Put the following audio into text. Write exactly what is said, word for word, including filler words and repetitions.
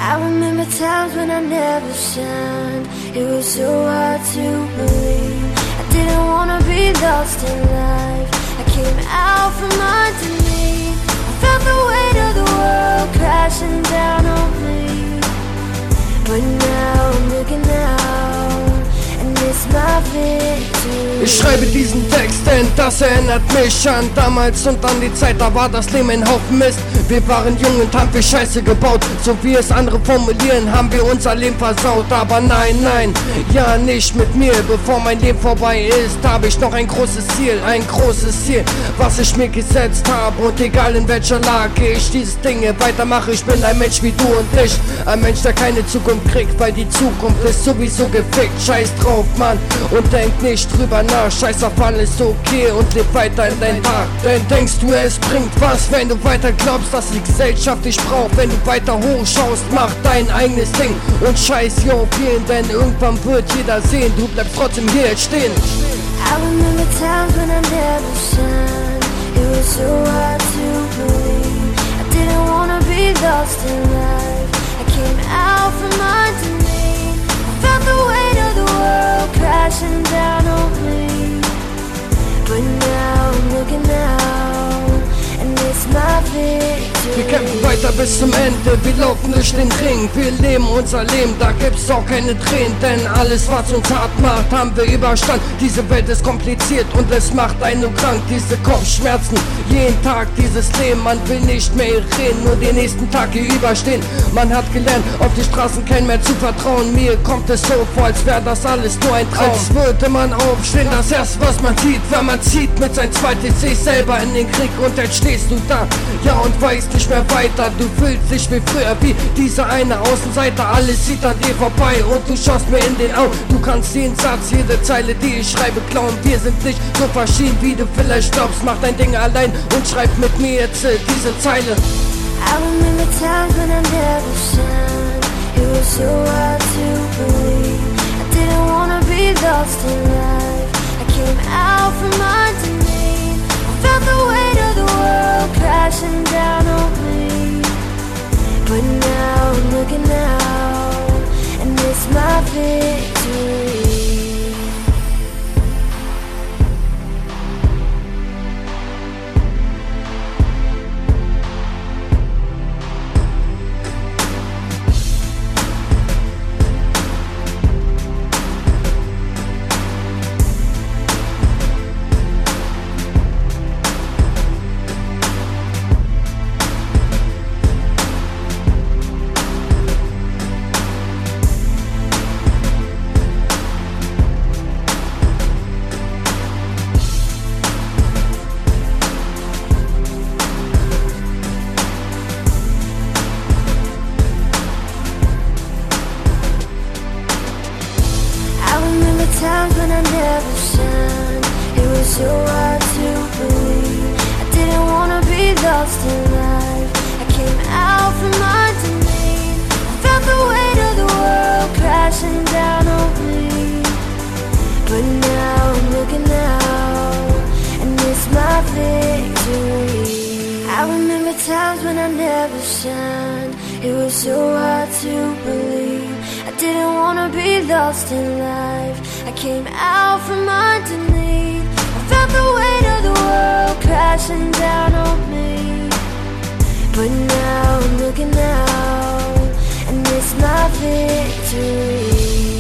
I remember times when I never shined. It was so hard to believe. I didn't wanna be lost in life. I came out from underneath. I felt the weight of the world crashing down on me. But now I'm looking out, and it's my victory. Ich schreibe diesen Text, denn das erinnert mich an damals und an die Zeit, da war das Leben ein Haufen Mist. Wir waren jung und haben wir Scheiße gebaut, so wie es andere formulieren, haben wir unser Leben versaut. Aber nein, nein, ja nicht mit mir, bevor mein Leben vorbei ist, habe ich noch ein großes Ziel, ein großes Ziel, was ich mir gesetzt habe. Und egal in welcher Lage ich diese Dinge weitermache, ich bin ein Mensch wie du und ich, ein Mensch, der keine Zukunft kriegt, weil die Zukunft ist sowieso gefickt. Scheiß drauf, Mann, und denk nicht drüber nach, scheiß auf alles okay und leb weiter in deinen Tag. Denn denkst du, es bringt was, wenn du weiter glaubst, dass die Gesellschaft dich braucht. Wenn du weiter hochschaust, mach dein eigenes Ding und scheiß yo vielen, denn irgendwann wird jeder sehen, du bleibst trotzdem hier stehen. I remember times when I never shined. It was so hard to believe. I didn't wanna be lost in life. I came out from underneath. I felt the weight of the world crashing down on me. But now I'm looking out, and it's my victory. Wir kämpfen weiter bis zum Ende, wir laufen durch den Ring, wir leben unser Leben, da gibt's auch keine Tränen, denn alles, was uns hart macht, haben wir überstanden. Diese Welt ist kompliziert und es macht einen nur krank, diese Kopfschmerzen, jeden Tag dieses Leben, man will nicht mehr reden, nur den nächsten Tag hier überstehen. Man hat gelernt, auf die Straßen kein mehr zu vertrauen, mir kommt es so vor, als wäre das alles nur ein Traum. Als würde man aufstehen, das erste, was man sieht, wenn man zieht mit sein zweites sich selber in den Krieg und jetzt stehst du da, ja und weißt nicht mehr weiter, du fühlst dich wie früher, wie dieser eine Außenseiter, alles sieht an dir vorbei und du schaust mir in den Augen, du kannst jeden Satz, jede Zeile, die ich schreibe, klauen, wir sind nicht so verschieden, wie du vielleicht glaubst, mach dein Ding allein und schreib mit mir jetzt äh, diese Zeile. I remember times when I never shined. It was so hard to believe. I didn't wanna be lost in life. I came out from underneath. I felt the weight of the world crashing down on me. But now I'm looking out, and it's my victory. Times when I never shined. It was so hard to believe. I didn't wanna be lost in life. I came out from underneath. I felt the weight of the world crashing down on me. But now I'm looking out, and it's my victory. I remember times when I never shined. It was so hard to believe. I didn't wanna be lost in life. I came out from underneath. I felt the weight of the world crashing down on me. But now I'm looking out, and it's my victory.